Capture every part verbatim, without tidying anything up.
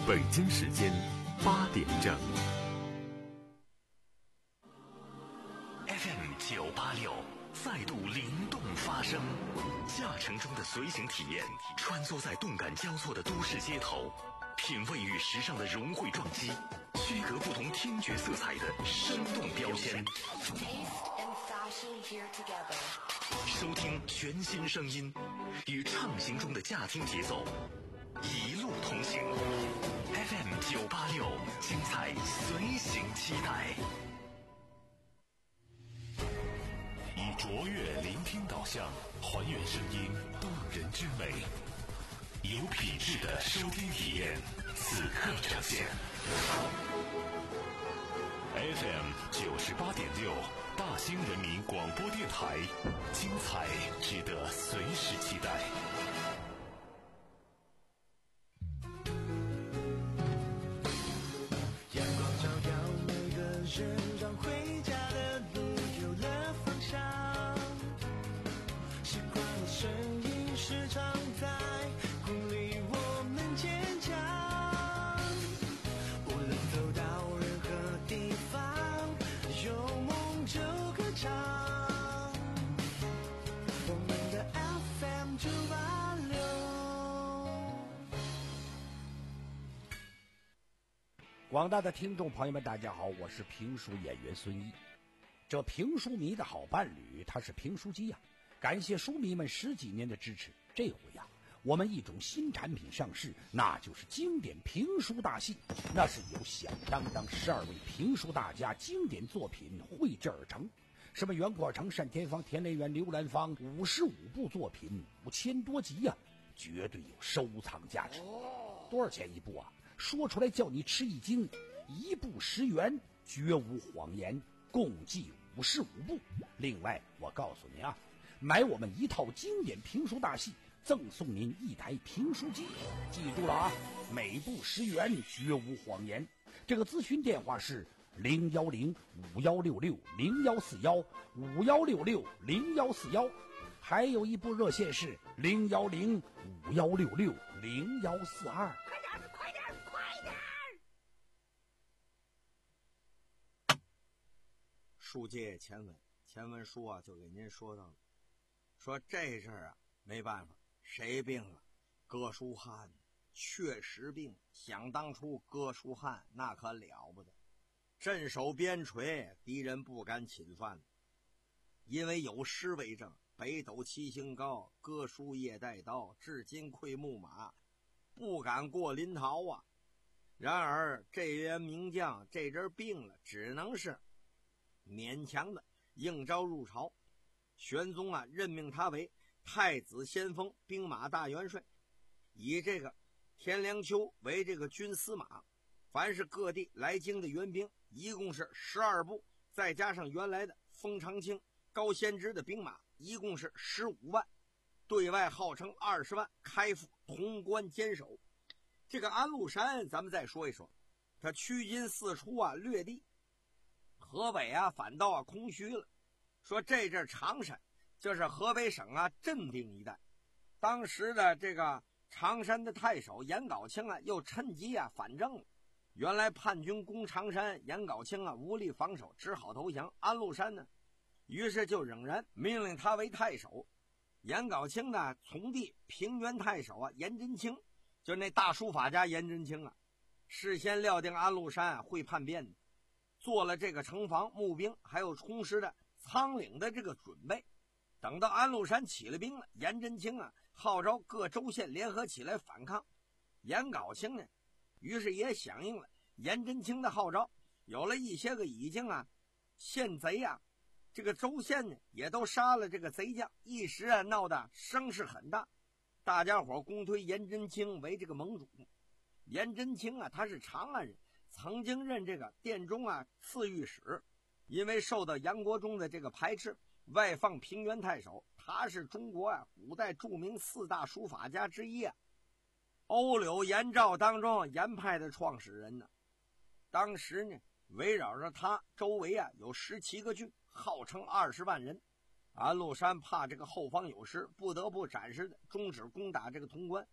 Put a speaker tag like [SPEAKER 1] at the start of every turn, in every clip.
[SPEAKER 1] 北京时间八点整。
[SPEAKER 2] F M 九八六再度灵动发声，驾乘中的随行体验，穿梭在动感交错的都市街头，品味与时尚的融汇撞击，区隔不同听觉色彩的生动标签。收听全新声音，与畅行中的驾听节奏一路同行。F M 九八六，精彩随行期待。以卓越聆听导向，还原声音动人之美，有品质的收听体验，此刻呈现。F M 九十八点六，大兴人民广播电台，精彩值得随时期待。
[SPEAKER 3] 阳光照耀每个人，让回家的路有了方向。习惯的声音时常在鼓励我们坚强。无论走到任何地方，有梦就歌唱。我们的 F M 九八六。
[SPEAKER 4] 广大的听众朋友们，大家好，我是评书演员孙一。这评书迷的好伴侣，他是评书机呀、啊。感谢书迷们十几年的支持，这回呀、啊，我们一种新产品上市，那就是经典评书大戏。那是由响当当十二位评书大家经典作品汇制而成，什么袁阔成、单田芳、田连元、刘兰芳，五十五部作品，五千多集呀、啊，绝对有收藏价值。多少钱一部啊？说出来叫你吃一惊，一部十元，绝无谎言，共计五十五部。另外，我告诉你啊，买我们一套经典评书大戏，赠送您一台评书机。记住了啊，每部十元，绝无谎言。这个咨询电话是零幺零五幺六六零幺四幺五幺六六零幺四幺，还有一部热线是零幺零五幺六六零幺四二。
[SPEAKER 5] 快点，快点，快点！
[SPEAKER 6] 书接前文，前文书啊就给您说到了，说这阵儿啊没办法，谁病了？哥舒翰确实病。想当初哥舒翰那可了不得，镇守边陲，敌人不敢侵犯，因为有诗为证：北斗七星高，哥舒夜带刀，至今愧木马，不敢过临洮啊。然而这员名将这阵病了，只能是勉强的应召入朝。玄宗啊任命他为太子先锋兵马大元帅，以这个田良秋为这个军司马。凡是各地来京的援兵一共是十二部，再加上原来的封长清、高仙芝的兵马，一共是十五万，对外号称二十万，开赴潼关坚守。这个安禄山咱们再说一说，他驱军四出啊，掠地，河北啊反倒啊空虚了。说这阵常山就是河北省啊镇定一带，当时的这个常山的太守颜杲卿啊又趁机啊反正了。原来叛军攻常山，颜杲卿啊无力防守，只好投降。安禄山呢于是就仍然命令他为太守。颜杲卿呢从弟平原太守啊颜真卿，就那大书法家颜真卿啊，事先料定安禄山、啊、会叛变的，做了这个城防、募兵还有充实的仓廪的这个准备。等到安禄山起了兵了，颜真卿啊号召各州县联合起来反抗。颜杲卿呢于是也响应了颜真卿的号召，有了一些个已经啊县贼啊，这个州县呢也都杀了这个贼将，一时啊闹得声势很大。大家伙公推颜真卿为这个盟主。颜真卿啊他是长安人，曾经任这个殿中啊刺御史，因为受到杨国忠的这个排斥，外放平原太守。他是中国啊古代著名四大书法家之一啊，欧柳颜赵当中颜派的创始人呢。当时呢围绕着他周围啊有十七个郡，号称二十万人。安禄山怕这个后方有失，不得不暂时的终止攻打这个潼关。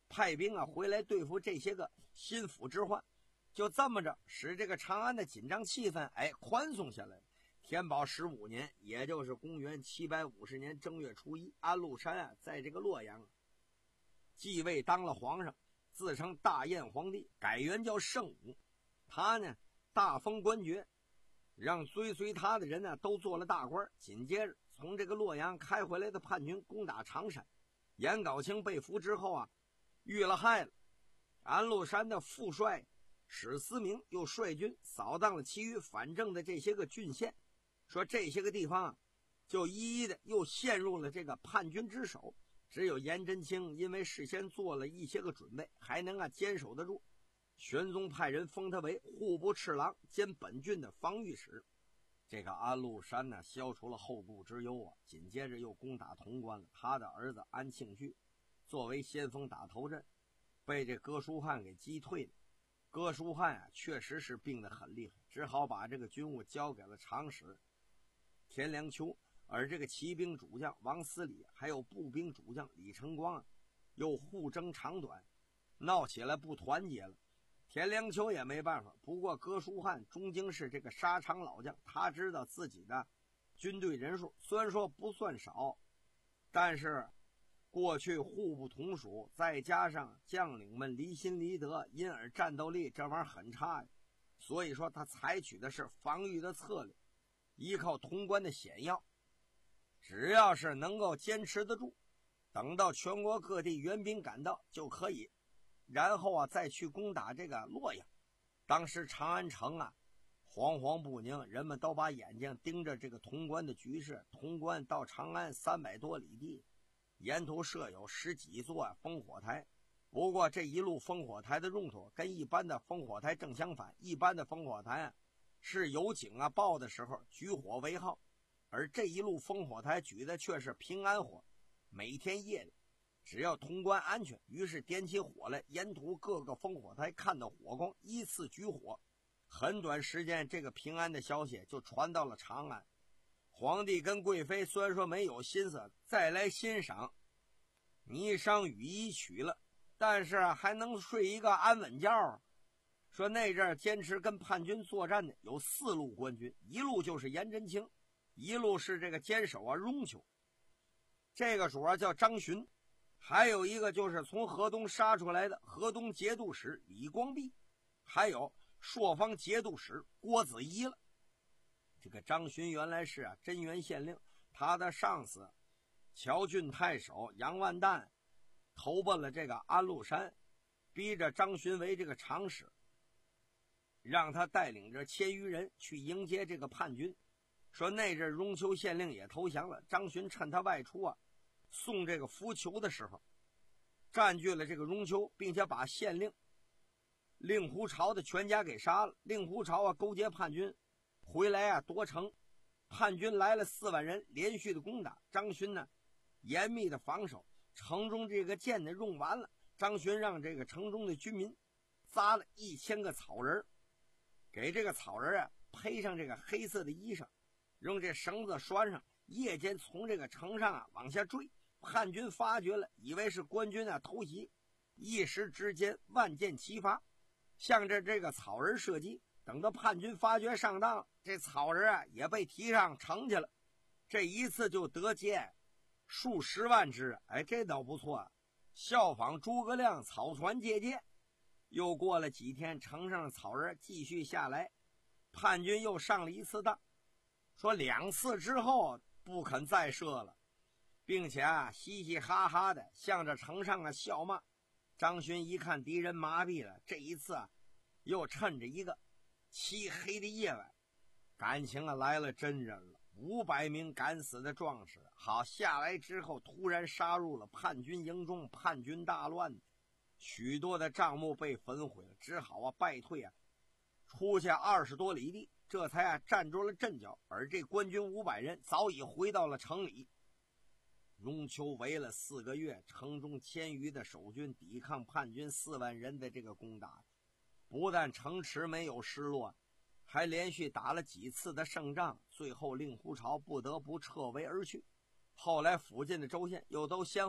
[SPEAKER 6] 派兵啊回来对付这些个心腹之患，就这么着使这个长安的紧张气氛哎宽松下来了。天宝十五年，也就是公元七百五十年正月初一，安禄山啊在这个洛阳啊继位当了皇上，自称大燕皇帝，改元叫圣武。他呢大封官爵，让追随他的人呢都做了大官。紧接着从这个洛阳开回来的叛军攻打常山，颜杲卿被俘之后啊遇了害了。安禄山的副帅史思明又率军扫荡了其余反正的这些个郡县，说这些个地方啊就一一的又陷入了这个叛军之手。只有颜真卿因为事先做了一些个准备，还能啊坚守得住。玄宗派人封他为户部侍郎兼本郡的防御使。这个安禄山呢消除了后顾之忧啊，紧接着又攻打潼关了。他的儿子安庆绪作为先锋打头阵，被这哥舒翰给击退了。哥舒翰啊确实是病得很厉害，只好把这个军务交给了长史田良秋。而这个骑兵主将王思礼还有步兵主将李成光啊又互争长短，闹起来不团结了。田良秋也没办法，不过哥舒翰终究是这个沙场老将，他知道自己的军队人数虽然说不算少，但是过去互不同属，再加上将领们离心离德，因而战斗力这玩意儿很差呀。所以说他采取的是防御的策略，依靠潼关的险要，只要是能够坚持得住，等到全国各地援兵赶到就可以，然后啊再去攻打这个洛阳。当时长安城啊惶惶不宁，人们都把眼睛盯着这个潼关的局势。潼关到长安三百多里地，沿途设有十几座啊烽火台。不过这一路烽火台的用途跟一般的烽火台正相反，一般的烽火台啊是有警啊报的时候举火为号，而这一路烽火台举的却是平安火。每天夜里只要潼关安全，于是点起火来，沿途各个烽火台看到火光依次举火。很短时间，这个平安的消息就传到了长安。皇帝跟贵妃虽然说没有心思再来欣赏霓裳羽衣曲了，但是还能睡一个安稳觉。说那阵坚持跟叛军作战的有四路官军，一路就是颜真卿，一路是这个坚守啊荣丘，这个主要叫张巡，还有一个就是从河东杀出来的河东节度使李光弼，还有朔方节度使郭子仪了。这个张巡原来是啊真元县令，他的上司乔郡太守杨万旦投奔了这个安禄山，逼着张巡为这个长史，让他带领着千余人去迎接这个叛军。说那阵荣丘县令也投降了，张巡趁他外出啊送这个浮囚的时候，占据了这个荣丘，并且把县令令狐潮的全家给杀了。令狐潮啊勾结叛军回来啊夺城，叛军来了四万人，连续的攻打。张巡呢严密的防守，城中这个箭呢用完了，张巡让这个城中的居民扎了一千个草人，给这个草人啊配上这个黑色的衣裳，用这绳子拴上，夜间从这个城上啊往下坠。叛军发觉了，以为是官军啊偷袭，一时之间万箭齐发，向着这个草人射击。等到叛军发觉上当，这草人啊也被提上城去了。这一次就得箭数十万只，哎，这倒不错啊，效仿诸葛亮草船借箭。又过了几天，城上的草人继续下来，叛军又上了一次当，说两次之后不肯再射了，并且啊嘻嘻哈哈的向着城上啊笑骂。张巡一看敌人麻痹了，这一次啊又趁着一个漆黑的夜晚，感情啊来了真人了。五百名敢死的壮士好下来之后，突然杀入了叛军营中，叛军大乱，许多的帐幕被焚毁了，只好啊败退啊出下二十多里地，这才啊站住了阵脚。而这官军五百人早已回到了城里。荣丘围了四个月，城中千余的守军抵抗叛军四万人的这个攻打，不但城池没有失落，还连续打了几次的胜仗，最后令狐潮不得不撤围而去。后来附近的州县又都先后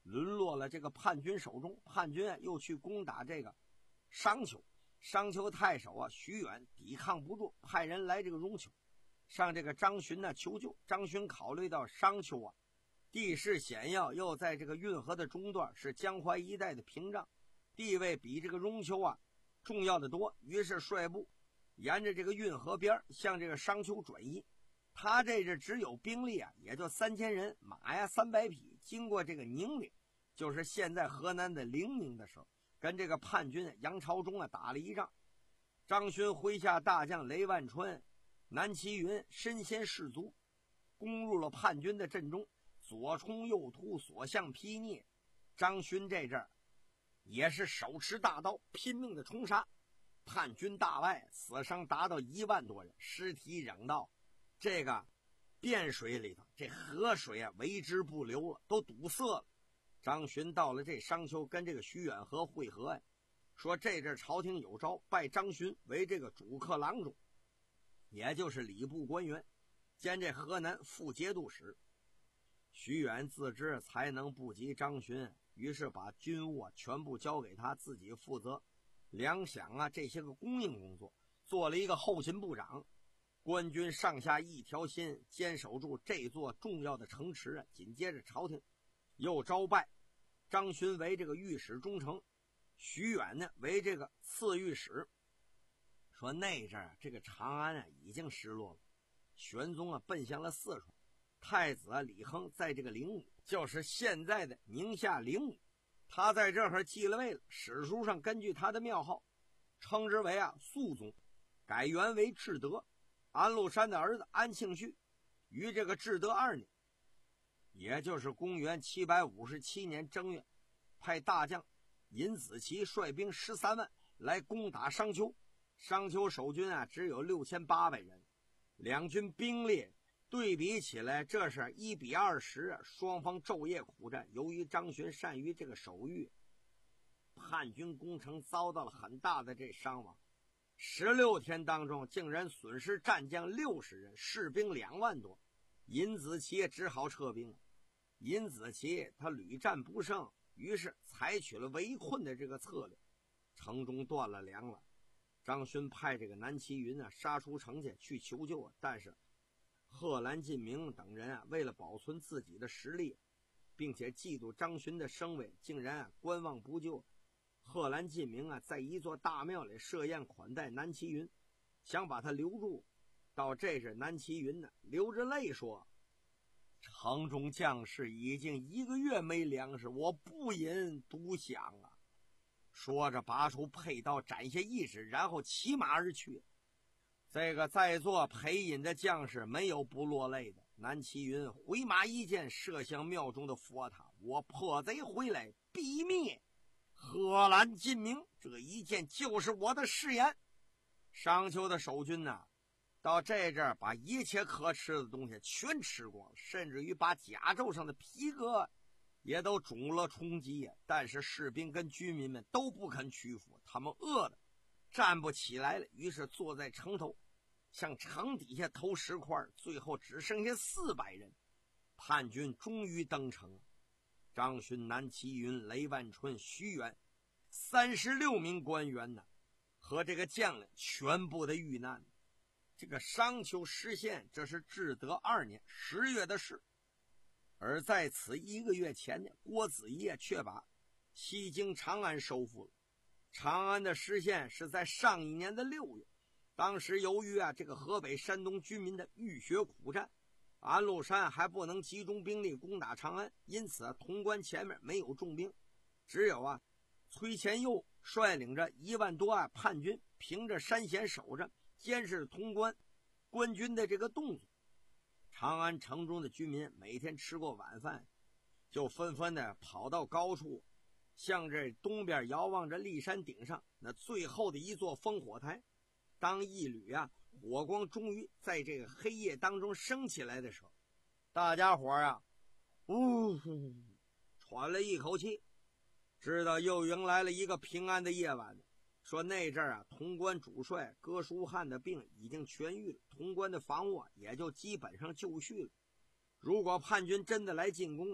[SPEAKER 6] 沦落了这个叛军手中。叛军啊又去攻打这个商丘，商丘太守啊徐远抵抗不住，派人来这个荣丘，上这个张巡呢求救。张巡考虑到商丘啊地势险要，又在这个运河的中段，是江淮一带的屏障，地位比这个荣丘啊重要的多，于是率部沿着这个运河边向这个商丘转移。他这是只有兵力啊也就三千人，马呀三百匹，经过这个宁陵，就是现在河南的灵宁的时候，跟这个叛军杨朝忠啊打了一仗。张勋麾下大将雷万春、南齐云身先士卒，攻入了叛军的阵中，左冲右突，所向披靡。张勋这阵儿也是手持大刀拼命的冲杀，叛军大败，死伤达到一万多人，尸体扔到这个汴水里头，这河水啊为之不流了，都堵塞了。张巡到了这商丘，跟这个徐远河会合呀，说这阵朝廷有诏，拜张巡为这个主客郎中，也就是礼部官员，兼这河南副节度使。徐远自知才能不及张巡，于是把军务啊全部交给他自己负责，粮饷啊这些个供应工作，做了一个后勤部长。官军上下一条心，坚守住这座重要的城池啊。紧接着朝廷又招拜张巡为这个御史中丞，徐远呢为这个次御史。说那阵儿这个长安啊已经失落了，玄宗啊奔向了四川，太子啊李亨在这个灵武，就是现在的宁夏灵武，他在这儿继了位了。史书上根据他的庙号称之为啊肃宗，改元为至德。安禄山的儿子安庆绪于这个至德二年，也就是公元七百五十七年正月，派大将尹子奇率兵十三万来攻打商丘。商丘守军啊只有六千八百人，两军兵力对比起来，这是一比二十啊，双方昼夜苦战。由于张巡善于这个守御，叛军攻城遭到了很大的这伤亡。十六天当中，竟然损失战将六十人，士兵两万多。尹子奇也只好撤兵。尹子奇他屡战不胜，于是采取了围困的这个策略，城中断了粮了。张勋派这个南齐云啊杀出城去去求救啊，但是贺兰进明等人啊为了保存自己的实力，并且嫉妒张勋的声威，竟然啊观望不救。贺兰进明啊在一座大庙里设宴款待南齐云，想把他留住。到这时南齐云呢流着泪说，城中将士已经一个月没粮食，我不忍独享啊。说着拔出佩刀斩下一指，然后骑马而去。这个在座陪饮的将士没有不落泪的。南齐云回马一箭射向庙中的佛塔，我破贼回来必灭贺兰进明，这一箭就是我的誓言。商丘的守军呢、啊，到这阵儿把一切可吃的东西全吃光，甚至于把甲胄上的皮革也都肿了充饥。但是士兵跟居民们都不肯屈服，他们饿的站不起来了，于是坐在城头向城底下投石块，最后只剩下四百人。叛军终于登城，张勋、南齐云、雷万春、徐远三十六名官员呢和这个将领全部的遇难。这个商丘失陷，这是至德二年十月的事。而在此一个月前呢，郭子仪却把西京长安收复了。长安的失陷是在上一年的六月，当时由于啊这个河北山东军民的浴血苦战，安禄山还不能集中兵力攻打长安，因此啊潼关前面没有重兵，只有啊崔乾佑率领着一万多啊叛军凭着山险守着，监视潼关官军的这个动作。长安城中的居民每天吃过晚饭，就纷纷的跑到高处，向这东边遥望着骊山顶上那最后的一座烽火台。当一缕啊火光终于在这个黑夜当中升起来的时候，大家伙啊呜呼喘了一口气，知道又迎来了一个平安的夜晚。说那阵儿啊潼关主帅哥舒翰的病已经痊愈了，潼关的防务啊也就基本上就绪了。如果叛军真的来进攻啊，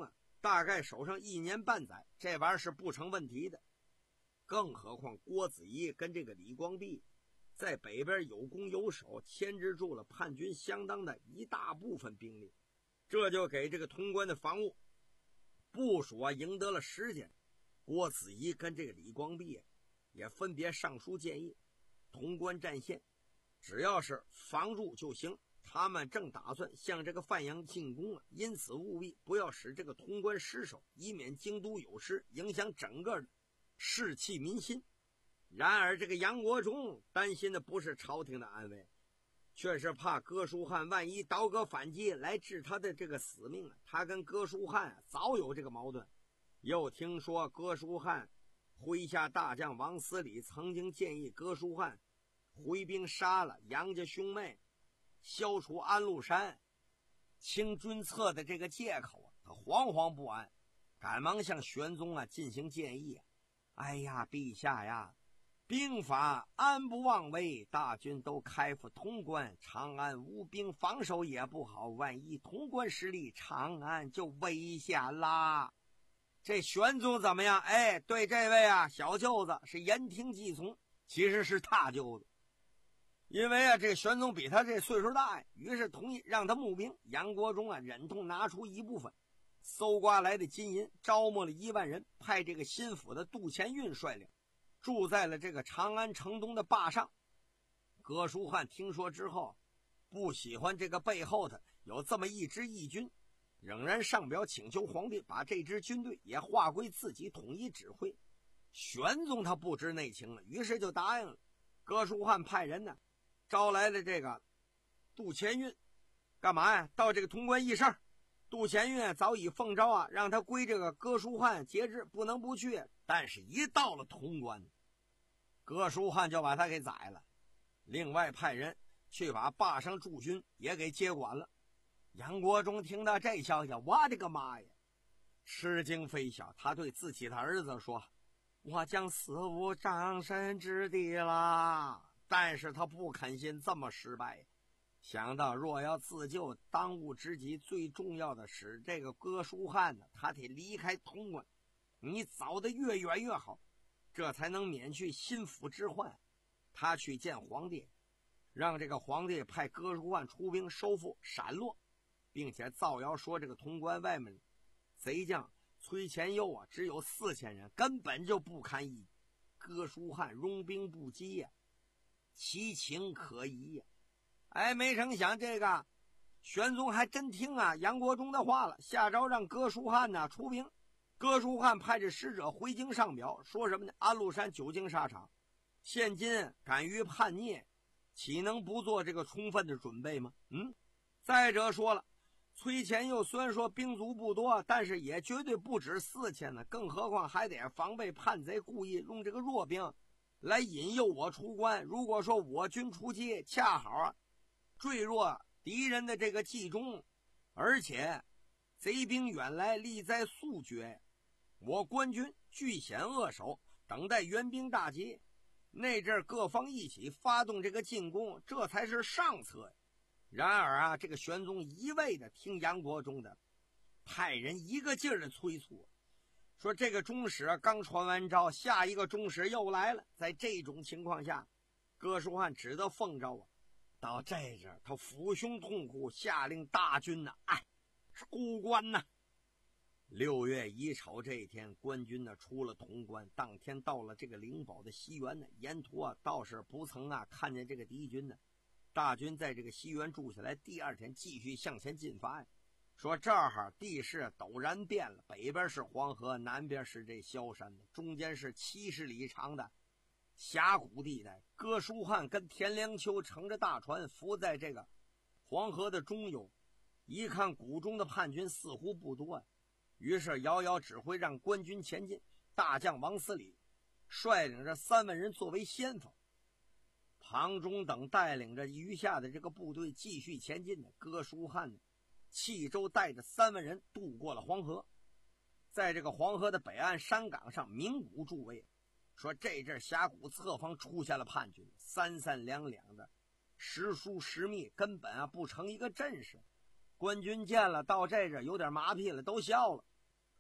[SPEAKER 6] 大概守上一年半载，这玩意儿是不成问题的。更何况郭子仪跟这个李光弼在北边有攻有守，牵制住了叛军相当的一大部分兵力，这就给这个潼关的防务部署啊赢得了时间。郭子仪跟这个李光弼也分别上书建议，潼关战线只要是防住就行，他们正打算向这个范阳进攻啊，因此务必不要使这个潼关失守，以免京都有失，影响整个的士气民心。然而这个杨国忠担心的不是朝廷的安危，却是怕哥舒翰万一倒戈反击来治他的这个死命啊。他跟哥舒翰、啊、早有这个矛盾，又听说哥舒翰麾下大将王思礼曾经建议哥舒翰回兵杀了杨家兄妹，消除安禄山清君侧的这个借口啊，他惶惶不安，赶忙向玄宗啊进行建议啊。哎呀，陛下呀，兵法安不妄为，大军都开赴潼关，长安无兵防守也不好，万一潼关失利，长安就危险啦。这玄宗怎么样？哎，对这位啊小舅子是言听计从，其实是大舅子。因为啊这个玄宗比他这岁数大呀，于是同意让他募兵。杨国忠啊忍痛拿出一部分搜刮来的金银，招募了一万人，派这个新府的杜前运率领，住在了这个长安城东的坝上。哥舒翰听说之后，不喜欢这个背后的有这么一支义军，仍然上表请求皇帝把这支军队也划归自己统一指挥。玄宗他不知内情了，于是就答应了。哥舒翰派人呢招来了这个杜前运，干嘛呀？到这个潼关议事。杜前运早已奉诏啊，让他归这个哥舒翰节制，不能不去。但是一到了潼关，哥舒翰就把他给宰了，另外派人去把坝上驻军也给接管了。杨国忠听到这消息，我的个妈呀，吃惊非小。他对自己的儿子说，我将死无葬身之地啦。但是他不肯信这么失败，想到若要自救，当务之急最重要的是这个哥舒翰呢，他得离开潼关，你走得越远越好，这才能免去心腹之患。他去见皇帝，让这个皇帝派哥舒翰出兵收复陕洛，并且造谣说这个潼关外面贼将崔前佑啊只有四千人，根本就不堪一击。哥舒翰拥兵不击呀、啊，其情可疑呀、啊。哎，没成想这个玄宗还真听啊杨国忠的话了，下诏让哥舒翰呢出兵。哥舒翰派着使者回京上表，说什么呢？安禄山久经沙场，现今敢于叛逆，岂能不做这个充分的准备吗？嗯，再者说了，崔前佑虽然说兵卒不多，但是也绝对不止四千呢，更何况还得防备叛贼故意用这个弱兵来引诱我出关。如果说我军出击，恰好啊坠落敌人的这个计中，而且贼兵远来，力在速决，我官军据险扼守，等待援兵大捷，那阵各方一起发动这个进攻，这才是上策呀。然而啊，这个玄宗一味的听杨国忠的，派人一个劲儿的催促，说这个中使刚传完诏，下一个中使又来了。在这种情况下，哥舒翰只得奉诏啊，到这阵他抚胸痛哭，下令大军呢、啊，哎，是孤关呐、啊。六月乙丑这一天，官军呢出了潼关，当天到了这个灵宝的西园呢，沿途啊倒是不曾啊看见这个敌军呢。大军在这个西园住下来，第二天继续向前进发呀。说这儿地势陡然变了，北边是黄河，南边是这萧山的，中间是七十里长的峡谷地带。哥舒翰跟田良秋乘着大船浮在这个黄河的中游，一看谷中的叛军似乎不多呀，于是遥遥指挥让官军前进。大将王思礼率领着三万人作为先锋，庞忠等带领着余下的这个部队继续前进的。哥舒翰呢弃舟带着三万人渡过了黄河，在这个黄河的北岸山岗上鸣鼓助威，说这阵峡谷侧方出现了叛军，三三两两的时疏时密，根本啊不成一个阵势。官军见了到这阵有点麻痹了，都笑了，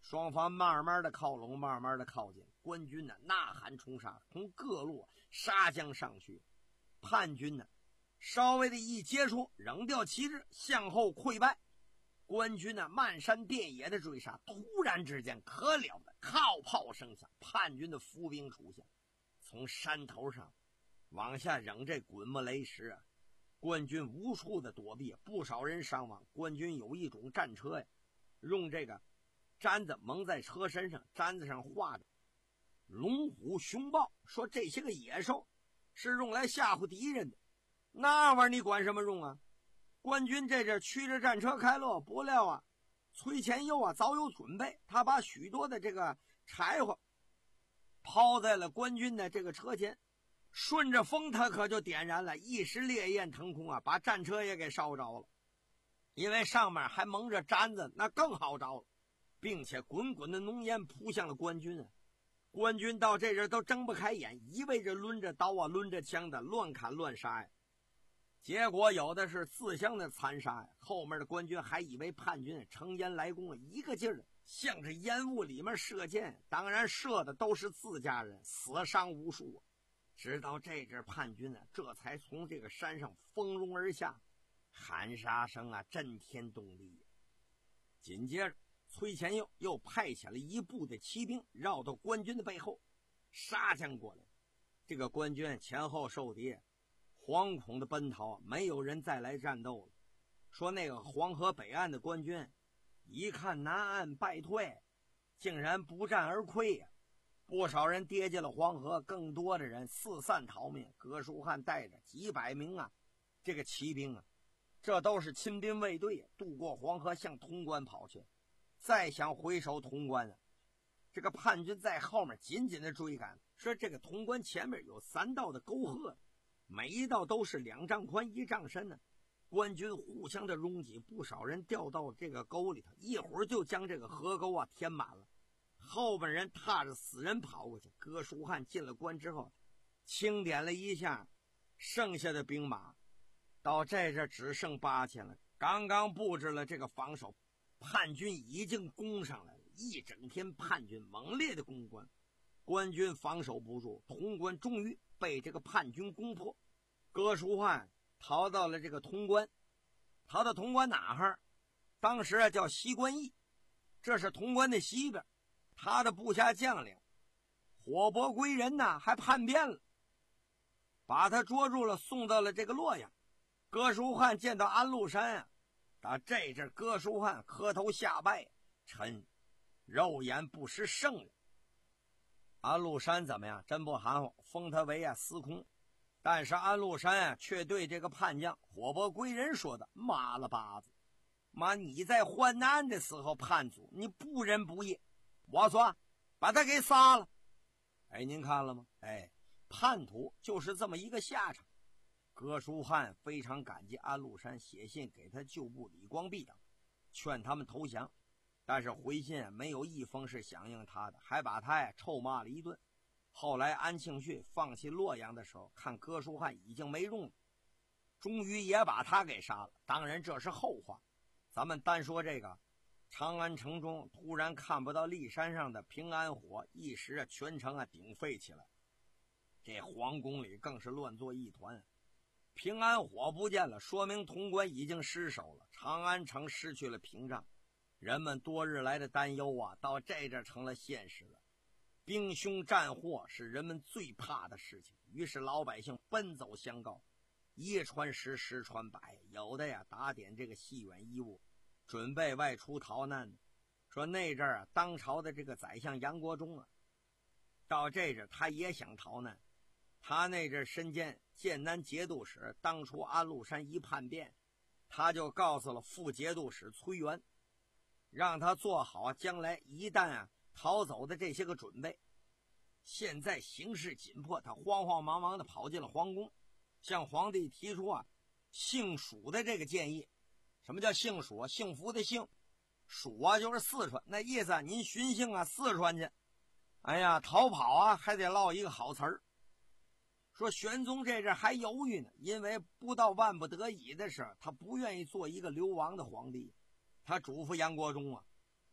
[SPEAKER 6] 双方慢慢的靠拢，慢慢的靠近。官军呢呐喊冲杀，从各路杀将上去。叛军呢稍微的一接触，扔掉旗帜，向后溃败。官军呢漫山遍野的追杀，突然之间可了的靠炮声响，叛军的伏兵出现，从山头上往下扔这滚木雷石啊！官军无处的躲避，不少人伤亡。官军有一种战车呀，用这个毡子蒙在车身上，毡子上画着龙虎熊豹，说这些个野兽是用来吓唬敌人的。那玩意儿你管什么用啊？官军这阵驱着战车开路，不料啊，崔前佑啊早有准备，他把许多的这个柴火抛在了官军的这个车前，顺着风他可就点燃了，一时烈焰腾空啊，把战车也给烧着了。因为上面还蒙着毡子，那更好着了，并且滚滚的浓烟扑向了官军啊。官军到这阵都睁不开眼，一味着抡着刀啊抡着枪的乱砍乱杀呀。结果有的是自相的残杀呀，后面的官军还以为叛军乘烟来攻，一个劲儿的向着烟雾里面射箭，当然射的都是自家人，死伤无数啊。直到这阵叛军呢，这才从这个山上蜂拥而下，喊杀声啊震天动地。紧接着崔前佑又派遣了一部的骑兵绕到官军的背后杀将过来，这个官军前后受敌，惶恐的奔逃，没有人再来战斗了。说那个黄河北岸的官军一看南岸败退，竟然不战而溃呀、啊！不少人跌进了黄河，更多的人四散逃命。葛书汉带着几百名啊这个骑兵啊，这都是亲兵卫队，渡过黄河向潼关跑去。再想回守潼关啊，这个叛军在后面紧紧的追赶。说这个潼关前面有三道的沟壑，每一道都是两丈宽一丈深呢、啊。官军互相的拥挤，不少人掉到这个沟里头，一会儿就将这个河沟啊填满了。后边人踏着死人跑过去。葛书汉进了关之后，清点了一下剩下的兵马，到这这只剩八千了。刚刚布置了这个防守，叛军已经攻上来了。一整天叛军猛烈的攻关，官军防守不住，潼关终于被这个叛军攻破。葛书汉逃到了这个潼关，逃到潼关哪哈？当时啊叫西关驿，这是潼关的西边。他的部下将领火伯归人呐，还叛变了，把他捉住了，送到了这个洛阳。葛书汉见到安禄山啊，打这阵葛书汉磕头下拜，臣肉眼不识圣人。安禄山怎么样？真不含糊，封他为啊司空。但是安禄山啊，却对这个叛将火伯归人说的：“妈了巴子，妈你在患难的时候叛祖，你不仁不义。我说把他给杀了。”哎，您看了吗？哎，叛徒就是这么一个下场。葛书汉非常感激安禄山，写信给他旧部李光弼等，劝他们投降。但是回信没有一封是响应他的，还把他呀臭骂了一顿。后来安庆绪放弃洛阳的时候，看葛书汉已经没用了，终于也把他给杀了。当然这是后话，咱们单说这个长安城中突然看不到骊山上的平安火，一时啊全城啊鼎沸起来，这皇宫里更是乱作一团。平安火不见了，说明潼关已经失守了，长安城失去了屏障。人们多日来的担忧啊，到这阵成了现实了。兵凶战祸是人们最怕的事情，于是老百姓奔走相告，一传十，十传百，有的呀打点这个细远衣物，准备外出逃难的。说那阵啊，当朝的这个宰相杨国忠啊，到这阵他也想逃难。他那阵身兼剑南节度使，当初安禄山一叛变，他就告诉了副节度使崔元，让他做好将来一旦啊逃走的这些个准备。现在形势紧迫，他慌慌忙忙的跑进了皇宫，向皇帝提出啊幸蜀的这个建议。什么叫幸蜀啊？幸福的幸，蜀啊就是四川，那意思啊您巡幸啊四川去。哎呀，逃跑啊还得落一个好词儿。说玄宗这阵还犹豫呢，因为不到万不得已的时候，他不愿意做一个流亡的皇帝。他嘱咐杨国忠啊，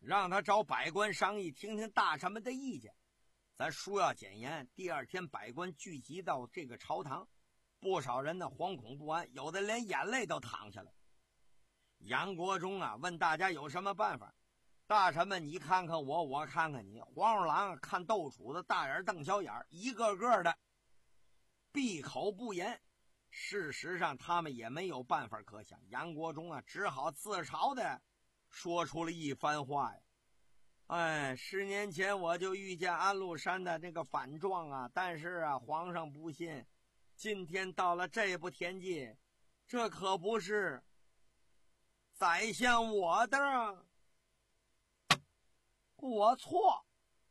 [SPEAKER 6] 让他找百官商议，听听大臣们的意见。咱书要简言。第二天，百官聚集到这个朝堂，不少人呢惶恐不安，有的连眼泪都淌下来。杨国忠啊，问大家有什么办法？大臣们，你看看我，我看看你。黄鼠狼看豆杵子，大眼瞪小眼，一个个的闭口不言。事实上，他们也没有办法可想。杨国忠啊，只好自嘲的说出了一番话呀。哎，十年前我就遇见安禄山的这个反状啊，但是啊，皇上不信。今天到了这步田地，这可不是宰相我的过错。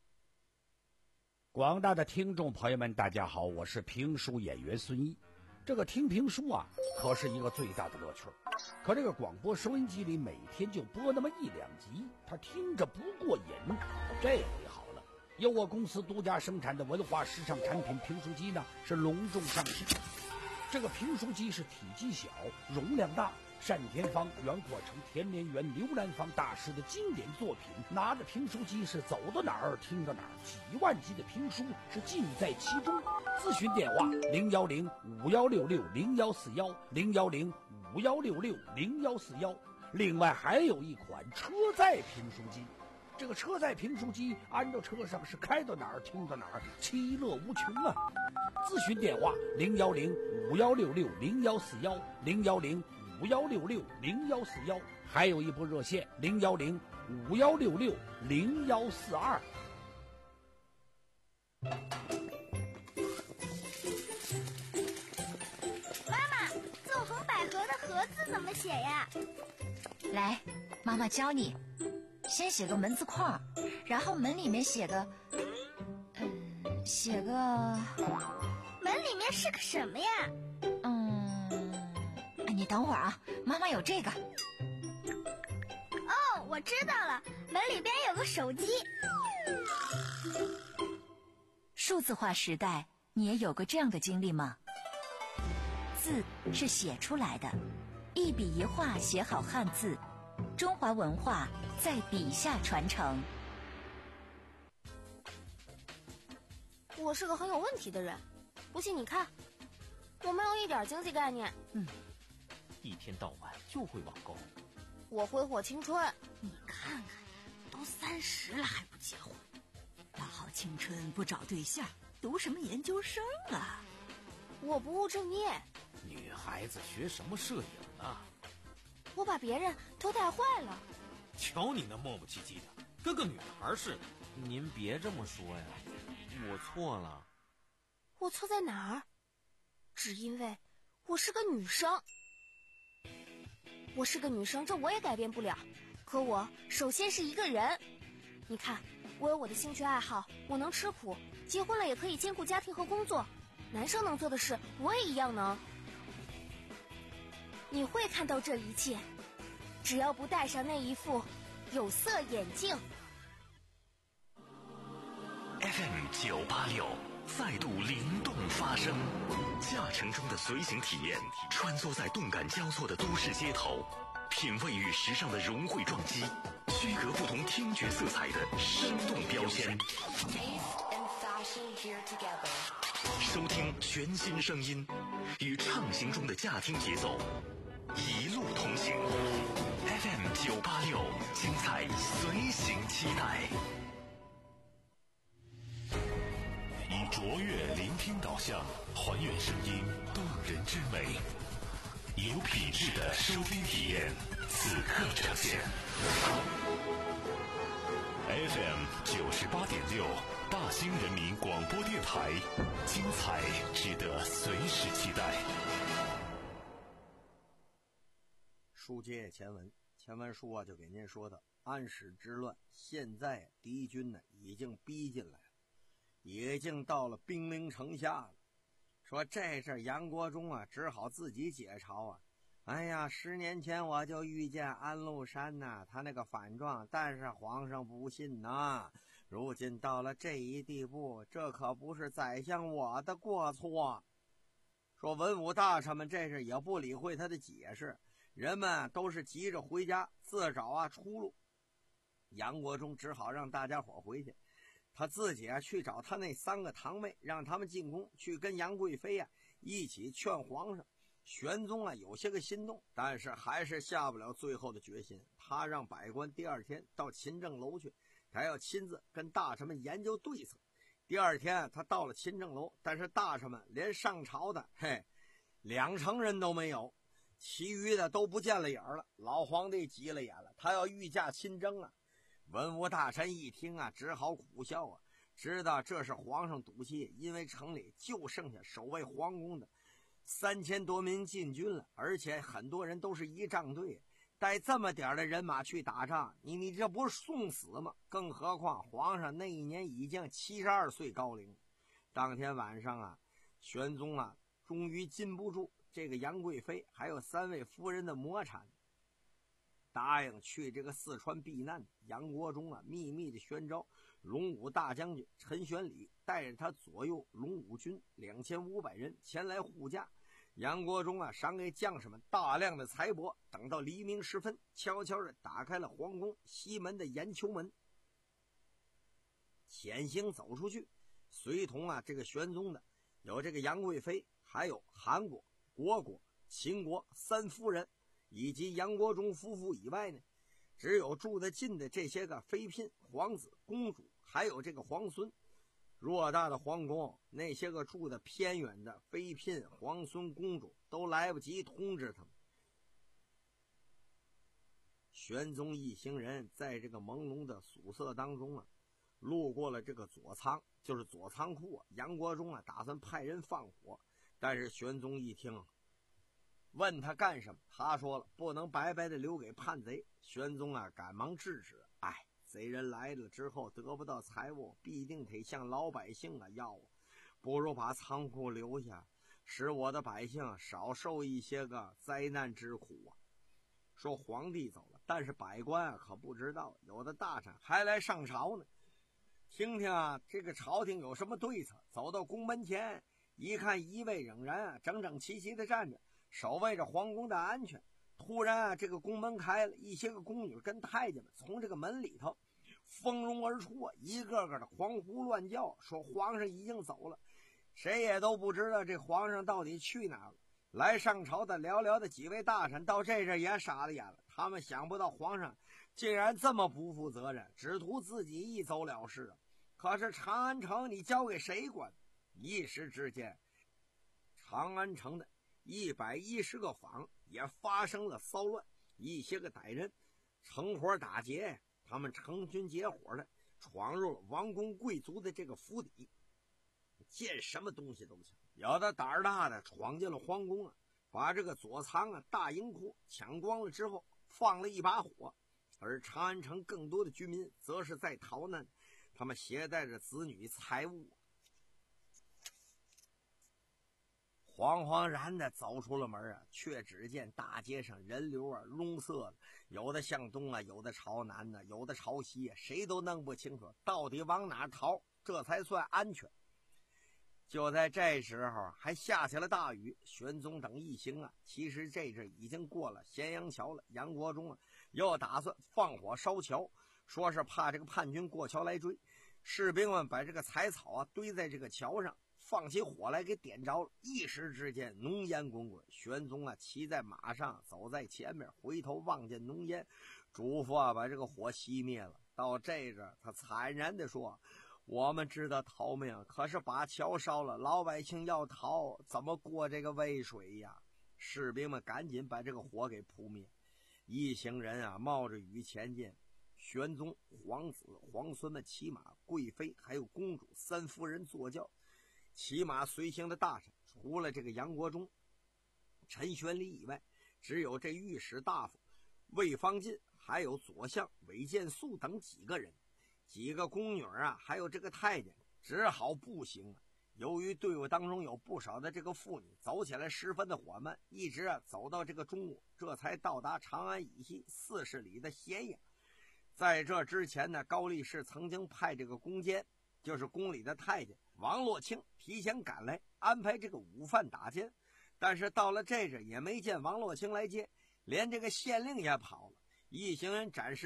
[SPEAKER 4] 广大的听众朋友们，大家好，我是评书演员孙一。这个听评书啊，可是一个最大的乐趣。可这个广播收音机里每天就播那么一两集，他听着不过瘾。这回好了，由我公司独家生产的文化时尚产品评书机呢，是隆重上市。这个评书机是体积小，容量大，单田芳、袁阔成、田连元、刘兰芳大师的经典作品。拿着评书机是走到哪儿听到哪儿，几万集的评书是尽在其中。咨询电话零幺零五幺六六零幺四幺零幺零五幺六六零幺四幺。另外还有一款车载评书机，这个车载评书机安到车上是开到哪儿听到哪儿，其乐无穷啊！咨询电话零幺零五幺六六零幺四幺零幺零五幺六六零幺四幺，还有一部热线零幺零五幺六六零幺四二。
[SPEAKER 5] 妈妈，纵横捭阖的阖字怎么写呀？
[SPEAKER 7] 来，妈妈教你。先写个门字框，然后门里面写个，嗯，写个。
[SPEAKER 5] 门里面是个什么呀？
[SPEAKER 7] 嗯，你等会儿啊，妈妈有这个。
[SPEAKER 5] 哦，我知道了，门里边有个手机。
[SPEAKER 7] 数字化时代，你也有过这样的经历吗？字是写出来的，一笔一画写好汉字，中华文化在笔下传承。
[SPEAKER 8] 我是个很有问题的人，不信你看，我没有一点经济概念。
[SPEAKER 9] 嗯，一天到晚就会网购。
[SPEAKER 8] 我挥霍青春。
[SPEAKER 10] 你看看，都三十了还不结婚，大好青春不找对象，读什么研究生啊？
[SPEAKER 8] 我不务正业。
[SPEAKER 9] 女孩子学什么摄影啊？
[SPEAKER 8] 我把别人都带坏了。
[SPEAKER 9] 瞧你那磨磨唧唧的，跟个女孩似的。
[SPEAKER 11] 您别这么说呀，我错了。
[SPEAKER 8] 我错在哪儿？只因为我是个女生。我是个女生，这我也改变不了。可我首先是一个人。你看，我有我的兴趣爱好，我能吃苦，结婚了也可以兼顾家庭和工作。男生能做的事，我也一样能。你会看到这一切，只要不戴上那一副有色眼镜。
[SPEAKER 2] F M 九八六再度灵动发声，驾乘中的随行体验，穿梭在动感交错的都市街头，品味与时尚的融汇撞击，区隔不同听觉色彩的生动标签。收听全新声音，与畅行中的驾听节奏，一路同行。F M 九八六，精彩随行期待。以卓越聆听导向，还原声音动人之美，有品质的收听体验，此刻呈现。F M 九十八点六，大兴人民广播电台，精彩值得随时期待。
[SPEAKER 6] 书接前文，前文书啊就给您说的安史之乱，现在敌军呢已经逼进来了，已经到了兵临城下了。说这阵杨国忠啊只好自己解嘲啊，哎呀，十年前我就遇见安禄山呐、啊，他那个反状，但是皇上不信呐、啊。如今到了这一地步，这可不是宰相我的过错。说文武大臣们这是也不理会他的解释，人们都是急着回家自找啊出路。 杨国忠只好让大家伙回去，他自己啊去找他那三个堂妹，让他们进宫去跟杨贵妃啊一起劝皇上。玄宗啊有些个心动，但是还是下不了最后的决心。他让百官第二天到勤政楼去，他要亲自跟大臣们研究对策。第二天他到了勤政楼，但是大臣们连上朝的嘿两成人都没有，其余的都不见了影了。老皇帝急了眼了，他要御驾亲征啊！文武大臣一听啊，只好苦笑啊，知道这是皇上赌气，因为城里就剩下守卫皇宫的三千多名禁军了，而且很多人都是仪仗队，带这么点的人马去打仗，你你这不是送死吗？更何况皇上那一年已经七十二岁高龄。当天晚上啊，玄宗啊终于禁不住这个杨贵妃还有三位夫人的魔缠，答应去这个四川避难。杨国忠啊秘密的宣召龙武大将军陈玄礼带着他左右龙武军两千五百人前来护驾。杨国忠啊赏给将士们大量的财帛，等到黎明时分，悄悄地打开了皇宫西门的延秋门，潜行走出去。随同啊这个玄宗的有这个杨贵妃，还有韩国、国国、秦国三夫人，以及杨国忠夫妇以外呢，只有住得近的这些个妃嫔、皇子、公主，还有这个皇孙。偌大的皇宫，那些个住的偏远的妃嫔、皇孙、公主都来不及通知他们。玄宗一行人在这个朦胧的宿舍当中啊，路过了这个左仓，就是左仓库啊。杨国忠啊打算派人放火，但是玄宗一听，问他干什么，他说了不能白白的留给叛贼。玄宗啊赶忙制止，哎，贼人来了之后得不到财物，必定得向老百姓啊要啊，不如把仓库留下，使我的百姓少受一些个灾难之苦啊。说皇帝走了，但是百官啊可不知道，有的大臣还来上朝呢，听听啊这个朝廷有什么对策。走到宫门前一看，一位仍然啊整整齐齐的站着，守卫着皇宫的安全。突然啊这个宫门开了，一些个宫女跟太监们从这个门里头蜂拥而出啊，一个个的狂呼乱叫，说皇上已经走了。谁也都不知道这皇上到底去哪了。来上朝的寥寥的几位大臣到这阵也傻了眼了，他们想不到皇上竟然这么不负责任，只图自己一走了事啊。可是长安城你交给谁管？一时之间，长安城的一百一十个坊也发生了骚乱，一些个歹人趁火打劫，他们成群结伙的闯入了王公贵族的这个府邸，见什么东西都抢。有的胆儿大的闯进了皇宫啊，把这个左仓啊大银库抢光了之后放了一把火。而长安城更多的居民则是在逃难，他们携带着子女财物，惶惶然的走出了门啊，却只见大街上人流啊拥塞了，有的向东啊，有的朝南呢、啊，有的朝西啊，谁都弄不清楚到底往哪逃，这才算安全。就在这时候还下起了大雨，玄宗等一行啊，其实这阵已经过了咸阳桥了。杨国忠啊又打算放火烧桥，说是怕这个叛军过桥来追。士兵们把这个柴草啊堆在这个桥上，放起火来给点着了，一时之间浓烟滚滚。玄宗啊骑在马上走在前面，回头望见浓烟，嘱咐啊把这个火熄灭了。到这阵他惨然地说，我们知道逃命，可是把桥烧了，老百姓要逃怎么过这个渭水呀？士兵们赶紧把这个火给扑灭。一行人啊冒着雨前进，玄宗、皇子、皇孙们骑马，贵妃还有公主三夫人坐轿。骑马随行的大臣除了这个杨国忠、陈玄礼以外，只有这御史大夫魏方进，还有左相韦建素等几个人。几个宫女啊还有这个太监只好步行啊。由于队伍当中有不少的这个妇女，走起来十分的缓慢，一直啊走到这个中午，这才到达长安以西四十里的咸阳。在这之前呢，高力士曾经派这个宫监，就是宫里的太监王洛卿提前赶来安排这个午饭打尖，但是到了这阵也没见王洛卿来接，连这个县令也跑了。一行人暂时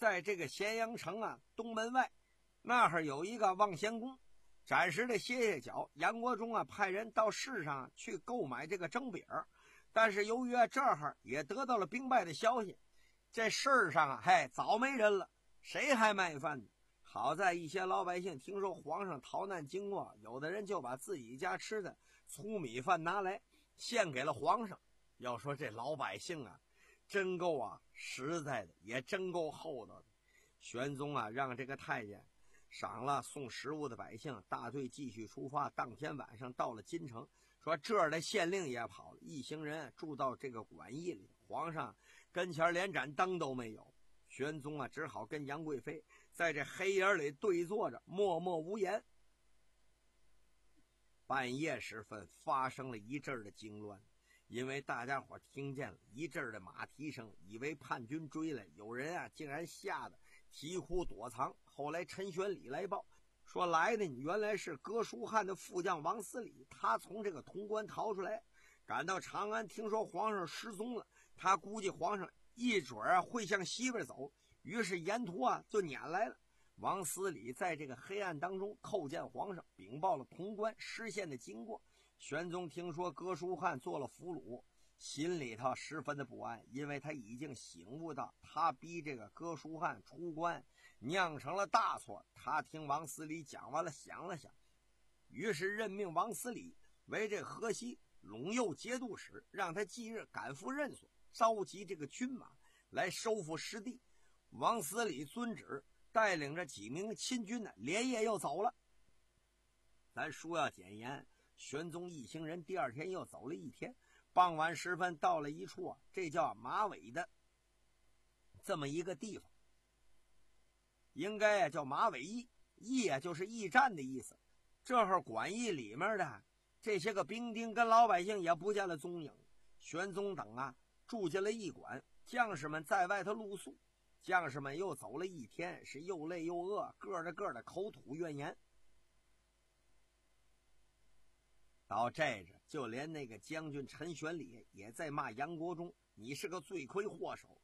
[SPEAKER 6] 在这个咸阳城啊东门外，那儿有一个望仙宫，暂时的歇歇脚。杨国忠啊派人到市上去购买这个蒸饼，但是由于啊这儿也得到了兵败的消息，这市上啊嘿早没人了，谁还卖饭呢？好在一些老百姓听说皇上逃难经过，有的人就把自己家吃的粗米饭拿来献给了皇上。要说这老百姓啊真够啊实在的，也真够厚道的。玄宗啊让这个太监赏了送食物的百姓，大队继续出发。当天晚上到了京城，说这儿的县令也跑了，一行人住到这个馆驿里，皇上跟前连盏灯都没有。玄宗啊只好跟杨贵妃在这黑影里对坐着，默默无言。半夜时分发生了一阵的惊乱，因为大家伙听见了一阵的马蹄声，以为叛军追来，有人啊竟然吓得啼哭躲藏。后来陈玄礼来报说，来的原来是哥舒翰的副将王思礼，他从这个潼关逃出来，赶到长安，听说皇上失踪了，他估计皇上一准啊会向西边走，于是沿途啊就撵来了。王思礼在这个黑暗当中叩见皇上，禀报了潼关失陷的经过。玄宗听说哥舒翰做了俘虏，心里头十分的不安，因为他已经醒悟到他逼这个哥舒翰出关酿成了大错。他听王思礼讲完了，想了想，于是任命王思礼为这河西陇右节度使，让他即日赶赴任所，召集这个军马来收复失地。王思礼遵旨，带领着几名亲军呢，连夜又走了。咱书要简言，玄宗一行人第二天又走了一天，傍晚时分到了一处啊，这叫马尾的这么一个地方，应该啊叫马尾驿，驿啊就是驿站的意思。这会儿馆驿里面的这些个兵丁跟老百姓也不见了踪影。玄宗等啊住进了驿馆，将士们在外头露宿。将士们又走了一天，是又累又饿，个着个的口吐怨言。到这着，就连那个将军陈玄礼也在骂杨国忠，你是个罪魁祸首。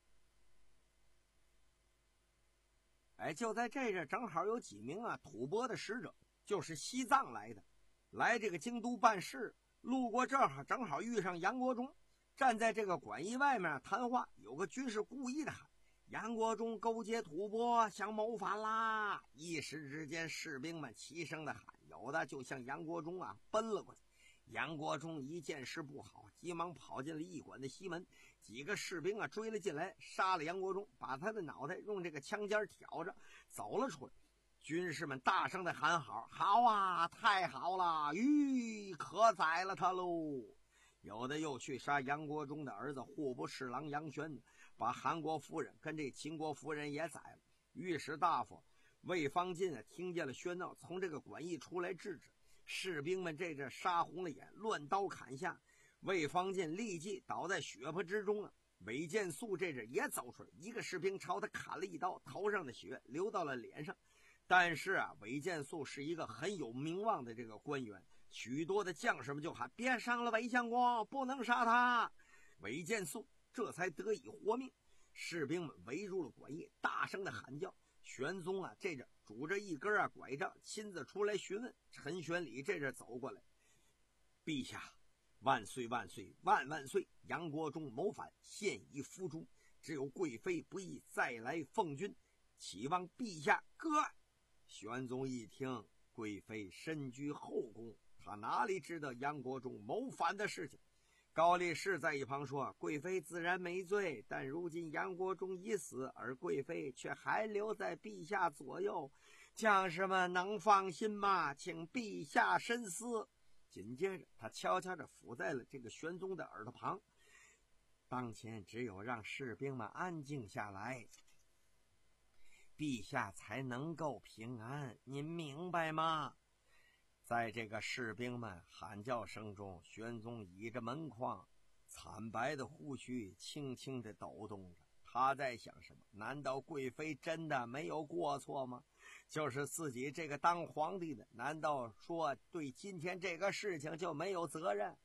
[SPEAKER 6] 哎，就在这着，正好有几名啊吐蕃的使者，就是西藏来的，来这个京都办事，路过这儿正好遇上杨国忠，站在这个馆驿外面谈话。有个军士故意的喊，杨国忠勾结吐蕃，想谋反啦！一时之间，士兵们齐声的喊，有的就向杨国忠啊奔了过去。杨国忠一见势不好，急忙跑进了驿馆的西门。几个士兵啊追了进来，杀了杨国忠，把他的脑袋用这个枪尖挑着走了出来。军士们大声的喊好，好啊，太好了，吁，可宰了他喽！有的又去杀杨国忠的儿子户部侍郎杨玄，把韩国夫人跟这秦国夫人也宰了。御史大夫魏方进啊听见了喧闹，从这个馆驿出来制止。士兵们这阵杀红了眼，乱刀砍下。魏方进立即倒在血泊之中啊。韦建素这阵也走出来，一个士兵朝他砍了一刀，头上的血流到了脸上。但是啊，韦建素是一个很有名望的这个官员，许多的将士们就喊，别伤了韦相公，不能杀他。韦建素这才得以活命。士兵们围住了馆驿，大声的喊叫。玄宗啊这阵拄着一根啊拐杖，亲自出来询问。陈玄礼这阵走过来，陛下万岁万岁万万岁！杨国忠谋反，现已伏诛，只有贵妃不宜再来奉军，期望陛下割爱。玄宗一听，贵妃身居后宫，他哪里知道杨国忠谋反的事情？高力士在一旁说，贵妃自然没罪，但如今杨国忠已死，而贵妃却还留在陛下左右，将士们能放心吗？请陛下深思。紧接着他悄悄地抚在了这个玄宗的耳朵旁，当前只有让士兵们安静下来，陛下才能够平安，您明白吗？在这个士兵们喊叫声中，玄宗倚着门框，惨白的胡须轻轻地抖动着。他在想什么？难道贵妃真的没有过错吗？就是自己这个当皇帝的，难道说对今天这个事情就没有责任？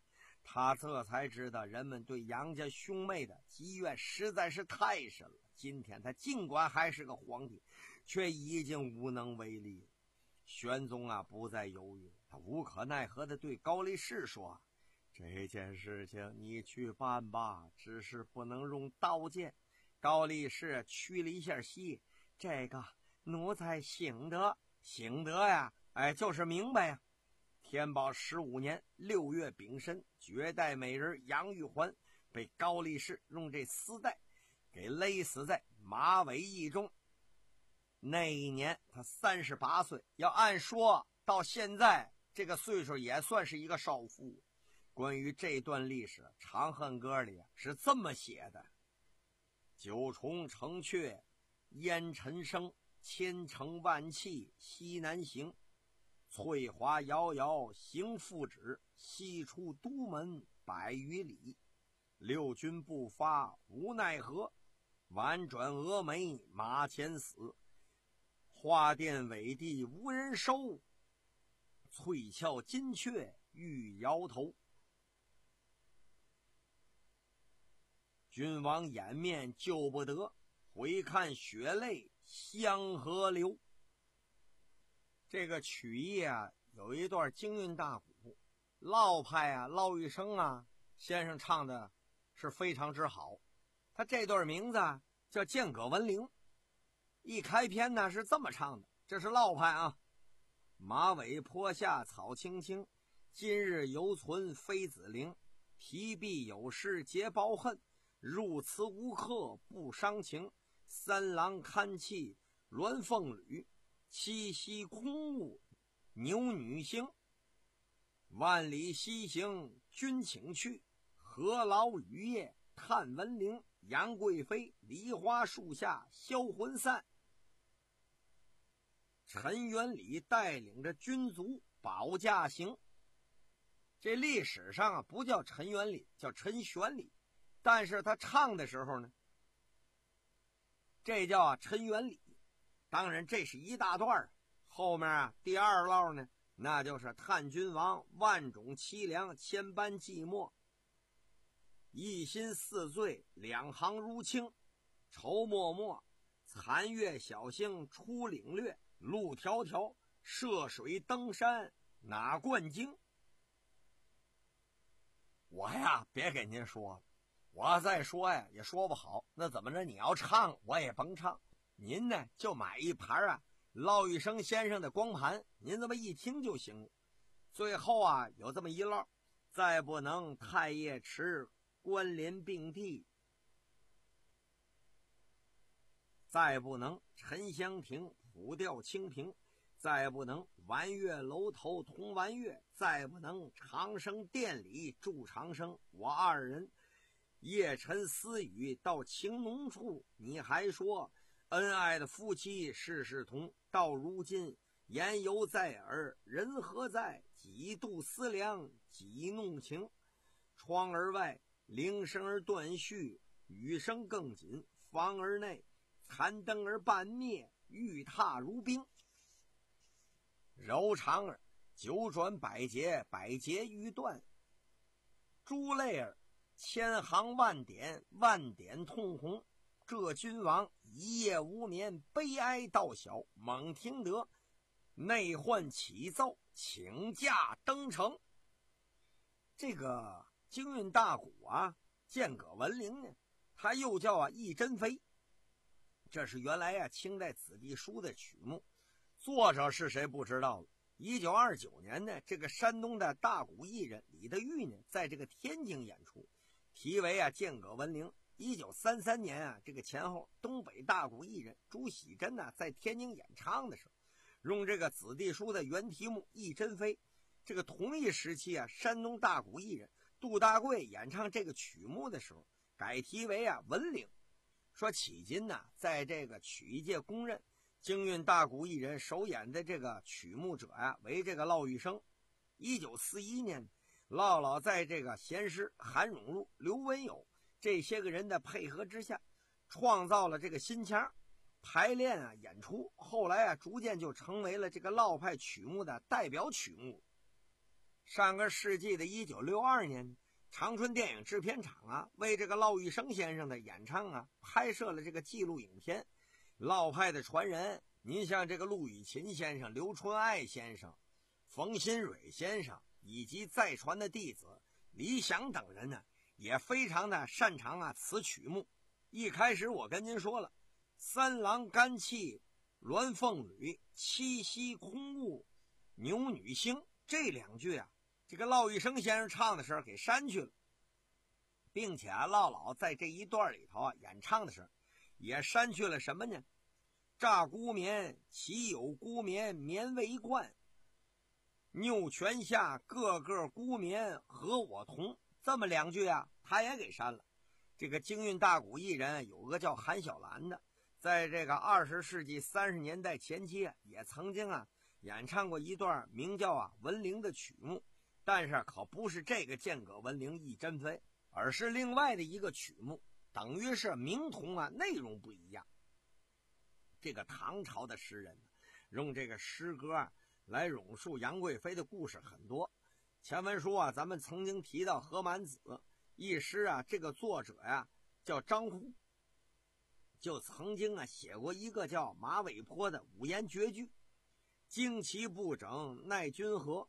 [SPEAKER 6] 他这才知道人们对杨家兄妹的积怨实在是太深了。今天他尽管还是个皇帝，却已经无能为力了。玄宗啊，不再犹豫了，他无可奈何地对高力士说：“这件事情你去办吧，只是不能用刀剑。”高力士屈了一下膝：“这个奴才醒得，醒得呀，哎，就是明白呀。”天宝十五年六月丙申，绝代美人杨玉环被高力士用这丝带给勒死在马尾驿中。那一年他三十八岁，要按说到现在这个岁数也算是一个少妇。关于这段历史，《长恨歌》里是这么写的：九重城阙烟尘生，千城万气西南行。翠华遥遥行复止，西出都门百余里。六军不发无奈何，宛转峨眉马前死。花钿委地无人收，翠翘金阙欲摇头。君王掩面救不得，回看血泪相和流。这个曲艺啊，有一段京韵大鼓，烙派啊，烙玉生啊先生唱的是非常之好。他这段名字啊叫《剑阁闻铃》，一开篇呢是这么唱的，这是烙派啊：马尾坡下草青青，今日犹存妃子陵。提壁有诗结胞恨，入祠无客不伤情。三郎看气鸾凤履，七夕空悟牛女星。万里西行君请去，何劳雨夜探闻铃。杨贵妃梨花树下销魂散，陈元礼带领着军卒保驾行。这历史上啊不叫陈元礼，叫陈玄礼，但是他唱的时候呢，这叫啊陈元礼。当然这是一大段，后面啊第二烙呢，那就是探君王万种凄凉，千般寂寞。一心似醉两行如清，愁默默残月小星出领略。路迢迢涉水登山哪灌经。我呀别给您说了，我再说呀也说不好。那怎么着，你要唱我也甭唱，您呢就买一盘啊烙玉生先生的光盘，您这么一听就行了。最后啊有这么一烙：再不能太液池关联并蒂，再不能沉香亭普调清平，再不能玩月楼头同玩月，再不能长生殿里住长生。我二人夜沉私语到情浓处，你还说恩爱的夫妻事事同。到如今言犹在耳，人何在？几度思量几弄情。窗儿外铃声儿断续，雨声更紧。房儿内残灯儿半灭，玉榻如冰。柔肠儿九转百结，百结欲断。珠泪儿千行万点，万点通红。这君王一夜无眠，悲哀到晓。猛听得内患起奏，请假登城。这个京韵大鼓啊，剑阁闻铃呢，它又叫啊义珍妃。这是原来啊清代子弟书的曲目，作者是谁不知道了。一九二九年呢，这个山东的大鼓艺人李德裕呢，在这个天津演出，题为啊剑阁闻铃。一九三三年啊，这个前后东北大鼓艺人朱喜珍呢，在天津演唱的时候，用这个子弟书的原题目义珍妃。这个同一时期啊，山东大鼓艺人杜大贵演唱这个曲目的时候，改题为啊闻铃。说迄今呢，在这个曲艺界公认京韵大鼓艺人首演的这个曲目者呀、啊，为这个烙玉生。一九四一年，烙老在这个贤师韩永禄、刘文友这些个人的配合之下，创造了这个新腔，排练啊演出，后来啊逐渐就成为了这个烙派曲目的代表曲目。上个世纪的一九六二年， 长春电影制片厂啊，为这个骆玉笙先生的演唱啊，拍摄了这个记录影片。老派的传人，您像这个陆羽勤先生、刘春爱先生、冯新蕊先生，以及再传的弟子李想等人呢，也非常的擅长啊此曲目。一开始我跟您说了，三郎干气鸾凤履，七夕空悟牛女星，这两句啊，这个骆玉笙先生唱的时候给删去了，并且啊，姥姥在这一段里头啊演唱的时候也删去了什么呢？乍孤眠，岂有孤眠眠为惯？拗泉下，个个孤眠和我同。这么两句啊，他也给删了。这个京韵大鼓艺人有个叫韩小兰的，在这个二十世纪三十年代前期也曾经啊演唱过一段名叫啊文铃的曲目，但是可不是这个剑阁文铃一针飞，而是另外的一个曲目，等于是名同啊，内容不一样。这个唐朝的诗人用这个诗歌啊来咏述杨贵妃的故事很多。前文书啊，咱们曾经提到何满子一诗啊，这个作者呀叫张祜，就曾经啊写过一个叫马尾坡的五言绝句：旌旗不整奈君何，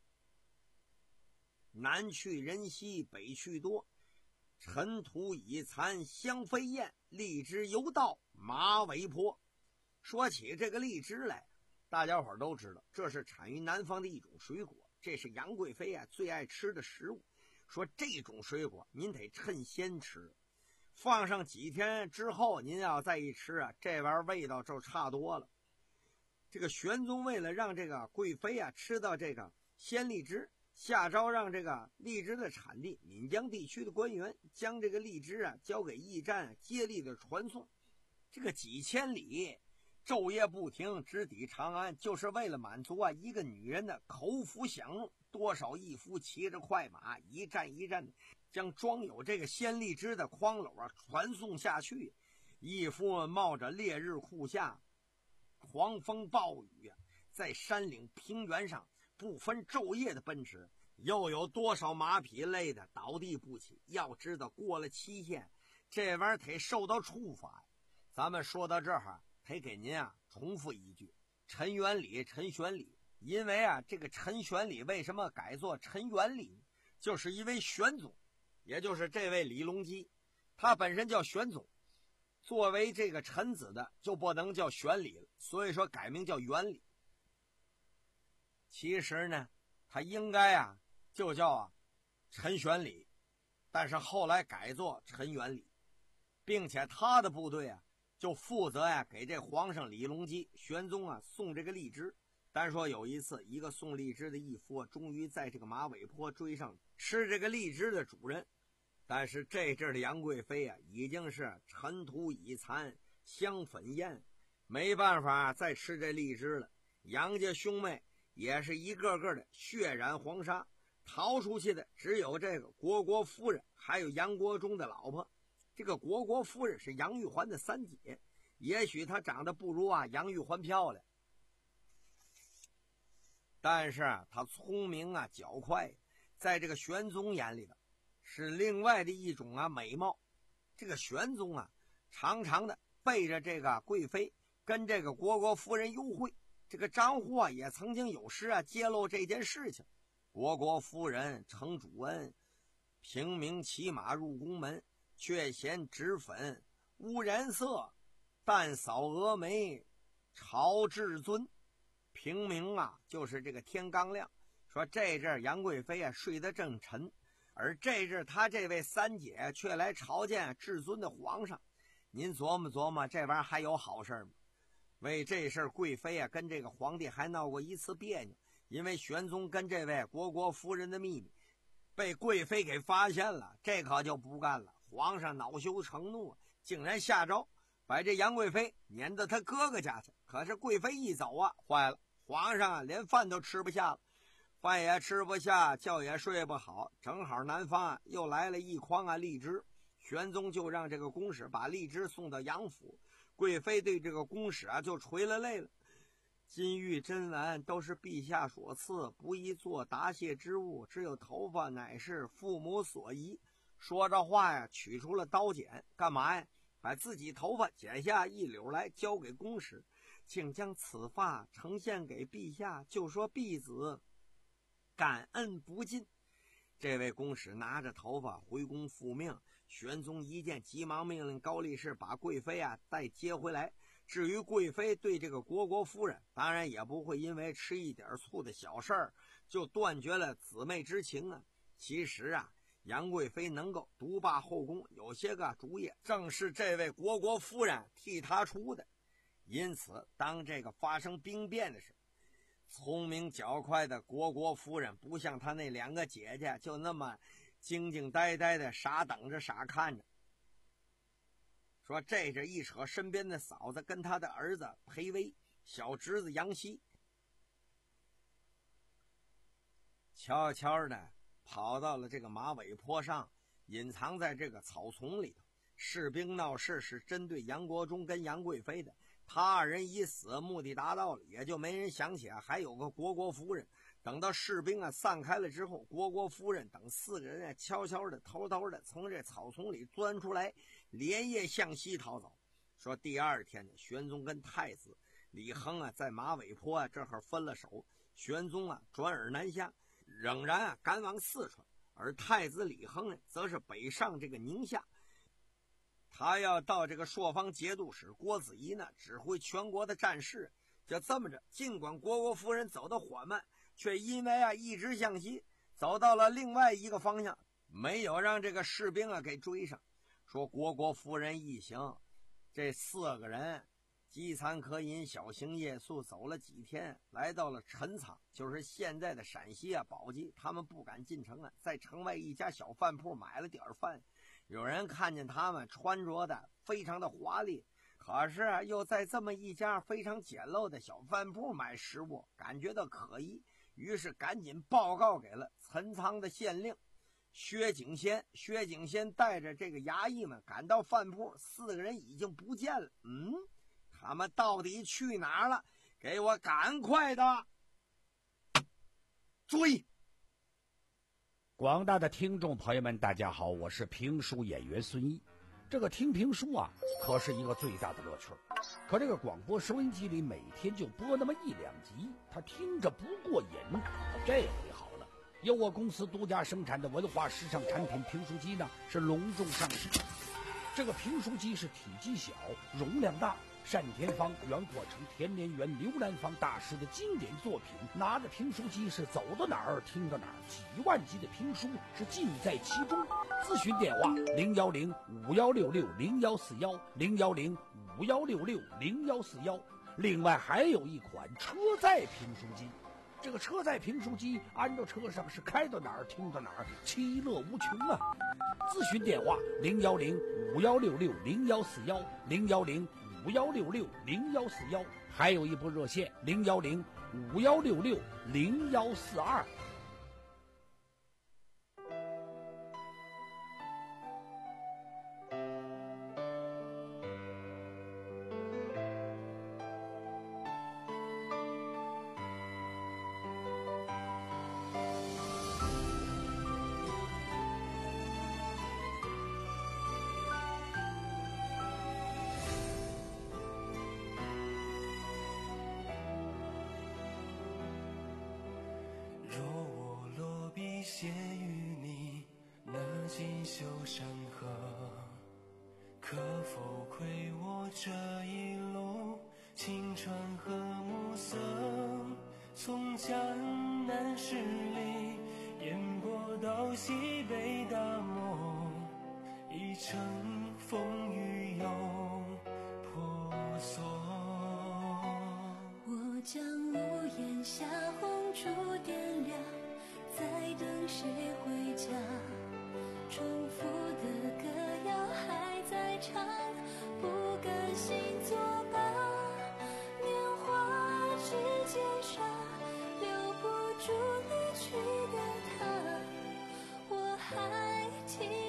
[SPEAKER 6] 南去人稀北去多，尘土已残香飞燕，荔枝犹到马尾坡。说起这个荔枝来，大家伙都知道这是产于南方的一种水果，这是杨贵妃啊最爱吃的食物。说这种水果您得趁鲜吃，放上几天之后您要再一吃啊，这玩意儿味道就差多了。这个玄宗为了让这个贵妃啊吃到这个鲜荔枝，下诏让这个荔枝的产地岷江地区的官员将这个荔枝啊交给驿站接力的传送。这个几千里昼夜不停直抵长安，就是为了满足啊一个女人的口腹享用。多少义夫骑着快马一站一站的将装有这个鲜荔枝的筐篓啊传送下去，义夫们冒着烈日酷夏、狂风暴雨啊，在山岭平原上不分昼夜的奔驰，又有多少马匹累得倒地不起。要知道过了期限，这玩意儿得受到处罚呀。咱们说到这儿得给您啊重复一句：陈元礼、陈玄礼。因为啊，这个陈玄礼为什么改作陈元礼，就是因为玄宗，也就是这位李隆基，他本身叫玄宗，作为这个臣子的就不能叫玄礼了，所以说改名叫元礼。其实呢，他应该啊就叫啊陈玄礼，但是后来改作陈元礼，并且他的部队啊就负责呀、啊、给这皇上李隆基玄宗啊送这个荔枝。单说有一次，一个送荔枝的义夫、啊、终于在这个马尾坡追上吃这个荔枝的主人，但是这阵的杨贵妃啊已经是尘土已残香粉艳，没办法再吃这荔枝了。杨家兄妹也是一个个的血染黄沙，逃出去的只有这个国国夫人，还有杨国忠的老婆。这个国国夫人是杨玉环的三姐，也许她长得不如啊杨玉环漂亮，但是啊她聪明啊狡快，在这个玄宗眼里的是另外的一种啊美貌。这个玄宗啊常常的背着这个贵妃跟这个国国夫人幽会，这个张祜啊也曾经有诗啊揭露这件事情。国国夫人承主恩，平民骑马入宫门，却嫌脂粉污人色，淡扫蛾眉朝至尊。平明啊就是这个天刚亮，说这阵杨贵妃啊睡得正沉，而这阵他这位三姐却来朝见至尊的皇上。您琢磨琢磨，这玩意儿还有好事吗？为这事贵妃啊跟这个皇帝还闹过一次别扭，因为玄宗跟这位国国夫人的秘密被贵妃给发现了，这可就不干了。皇上恼羞成怒，竟然下诏把这杨贵妃撵到他哥哥家去。可是贵妃一走啊，坏了，皇上啊连饭都吃不下了，饭也吃不下，觉也睡不好。正好南方啊又来了一筐啊荔枝，玄宗就让这个公使把荔枝送到杨府。贵妃对这个公使啊就垂了泪了， 金玉珍玩都是陛下所赐，不宜做答谢之物，只有头发乃是父母所遗。说着话呀，取出了刀剪，干嘛呀？把自己头发剪下一绺来，交给公使，请将此发呈现给陛下，就说婢子感恩不尽。这位公使拿着头发回宫复命，玄宗一见，急忙命令高力士把贵妃啊再接回来。至于贵妃对这个虢国夫人，当然也不会因为吃一点醋的小事儿就断绝了姊妹之情啊。其实啊，杨贵妃能够独霸后宫，有些个主意正是这位虢国夫人替她出的。因此，当这个发生兵变的时候，聪明较快的虢国夫人不像她那两个姐姐就那么静静呆呆的傻等着傻看着。说这这一扯身边的嫂子跟他的儿子裴威，小侄子杨希，悄悄的跑到了这个马尾坡上，隐藏在这个草丛里头。士兵闹事是针对杨国忠跟杨贵妃的，他二人一死，目的达到了，也就没人想起啊还有个虢国夫人。等到士兵啊散开了之后，虢国夫人等四个人啊悄悄的偷偷的从这草丛里钻出来，连夜向西逃走。说第二天呢，玄宗跟太子李亨啊在马尾坡啊这会儿分了手，玄宗啊转而南下，仍然啊赶往四川，而太子李亨呢则是北上这个宁夏。他要到这个朔方节度使郭子仪呢指挥全国的战事。就这么着，尽管虢国夫人走得缓慢，却因为啊一直向西走到了另外一个方向，没有让这个士兵啊给追上。说虢国夫人一行这四个人饥餐渴饮，小行夜宿，走了几天，来到了陈仓，就是现在的陕西啊宝鸡。他们不敢进城啊，在城外一家小饭铺买了点饭。有人看见他们穿着的非常的华丽，可是啊又在这么一家非常简陋的小饭铺买食物，感觉到可疑，于是赶紧报告给了陈仓的县令薛景先。薛景先带着这个衙役们赶到饭铺，四个人已经不见了。嗯，他们到底去哪儿了？给我赶快的追！
[SPEAKER 4] 广大的听众朋友们，大家好，我是评书演员孙一。这个听评书啊，可是一个最大的乐趣。可这个广播收音机里每天就播那么一两集，他听着不过瘾。这回好了，由我公司独家生产的文化时尚产品评书机呢，是隆重上市。这个评书机是体积小，容量大，单田芳、袁阔成、田连元、刘兰芳大师的经典作品。拿着评书机是走到哪儿听到哪儿，几万集的评书是尽在其中。咨询电话零幺零五幺六六零幺四幺零幺零五幺六六零幺四幺。另外还有一款车载评书机，这个车载评书机安到车上是开到哪儿听到哪儿，其乐无穷啊！咨询电话零幺零五幺六六零幺四幺零幺零五幺六六零幺四幺，还有一部热线零幺零五幺六六零幺四二。
[SPEAKER 3] 写与你那锦绣山河，可否窥我这一路青春和暮色？从江南十里烟波到西北大漠，一程风雨又婆娑。
[SPEAKER 12] 我将屋檐下红烛点亮，在等谁回家，重复的歌谣还在唱，不甘心作罢。年华指尖上留不住离去的他，我还记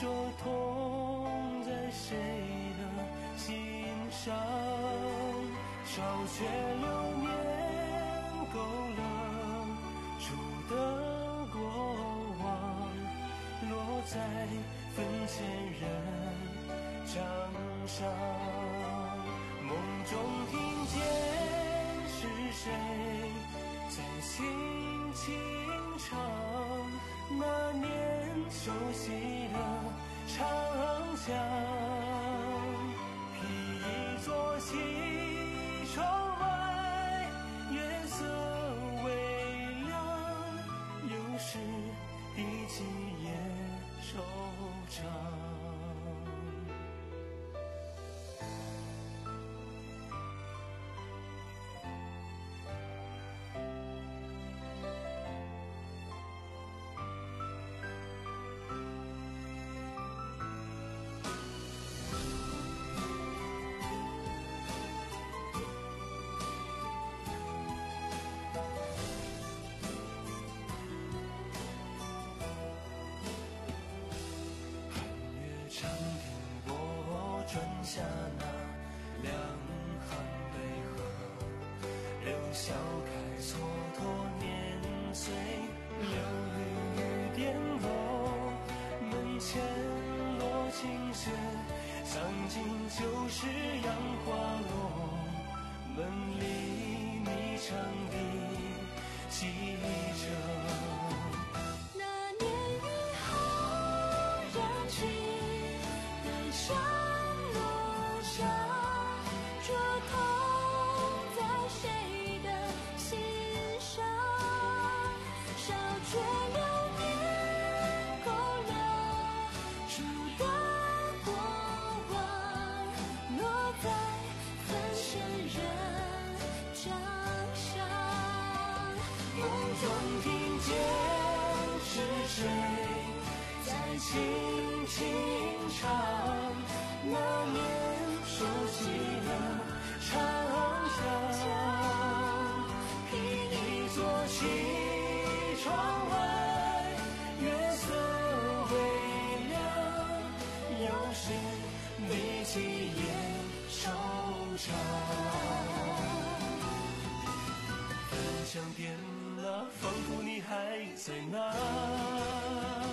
[SPEAKER 3] 这痛在谁的心上？烧却流年勾勒出的过往，落在坟前人掌上。梦中听见是谁在轻轻唱那年熟悉的长江，披一座西窗外，月色微凉，又是第几夜惆怅。转下那两行悲歌，留笑开蹉跎年岁，流雨雨点落，门前落晴雪，sang尽旧时杨花落，门里你唱的记着。轻轻唱那年熟悉的长江，披一座西窗外，月色微凉，又是第几夜惆怅。分享点了，仿佛你还在那。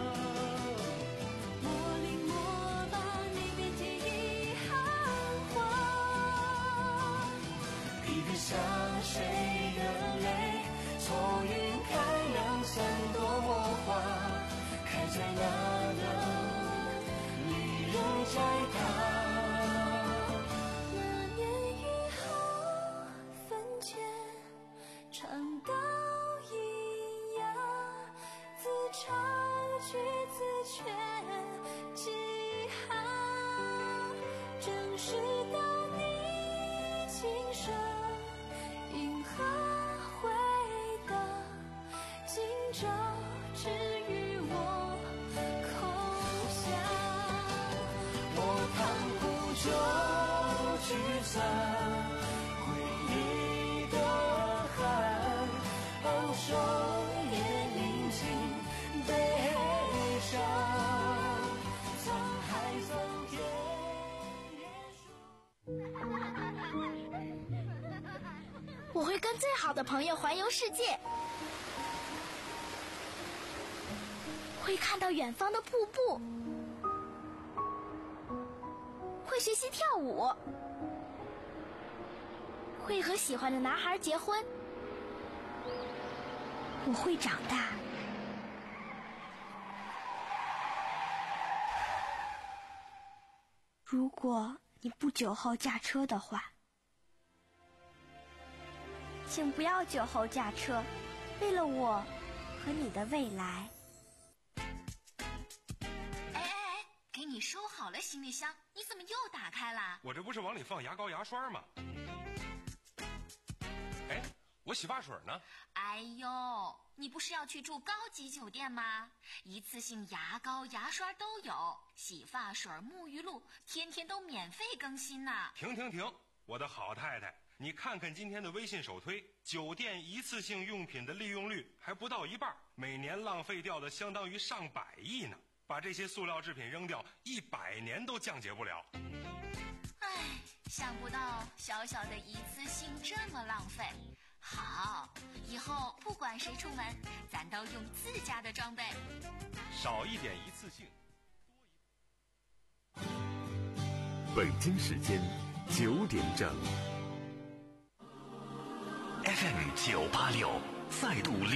[SPEAKER 3] 下谁的泪，错云开两三朵花，开在那的离人摘它。
[SPEAKER 12] 那年雨后坟前，唱到咿呀，自唱句自却几行，正是到你轻声银河回的今朝，只与我空想。
[SPEAKER 3] 我看古旧聚散，回忆的寒，昂首也临近悲伤。沧海桑田也说。
[SPEAKER 8] 我会跟最好的朋友环游世界，会看到远方的瀑布，会学习跳舞，会和喜欢的男孩结婚。我会长大。如果你不酒后驾车的话，请不要酒后驾车，为了我和你的未来。
[SPEAKER 7] 哎哎哎，给你收好了行李箱，你怎么又打开了？
[SPEAKER 13] 我这不是往里放牙膏牙刷吗？哎，我洗发水呢？
[SPEAKER 7] 哎呦，你不是要去住高级酒店吗？一次性牙膏牙刷都有，洗发水沐浴露天天都免费更新呢。
[SPEAKER 13] 停停停，我的好太太，你看看今天的微信首推，酒店一次性用品的利用率还不到一半，每年浪费掉的相当于上百亿呢。 把这些塑料制品扔掉，一百年都降解不了。
[SPEAKER 7] 唉，想不到小小的一次性这么浪费。好，以后不管谁出门，咱都用自家的装备，
[SPEAKER 13] 少一点一次性。
[SPEAKER 1] 北京时间九点整
[SPEAKER 2] ，F M 九八六再度。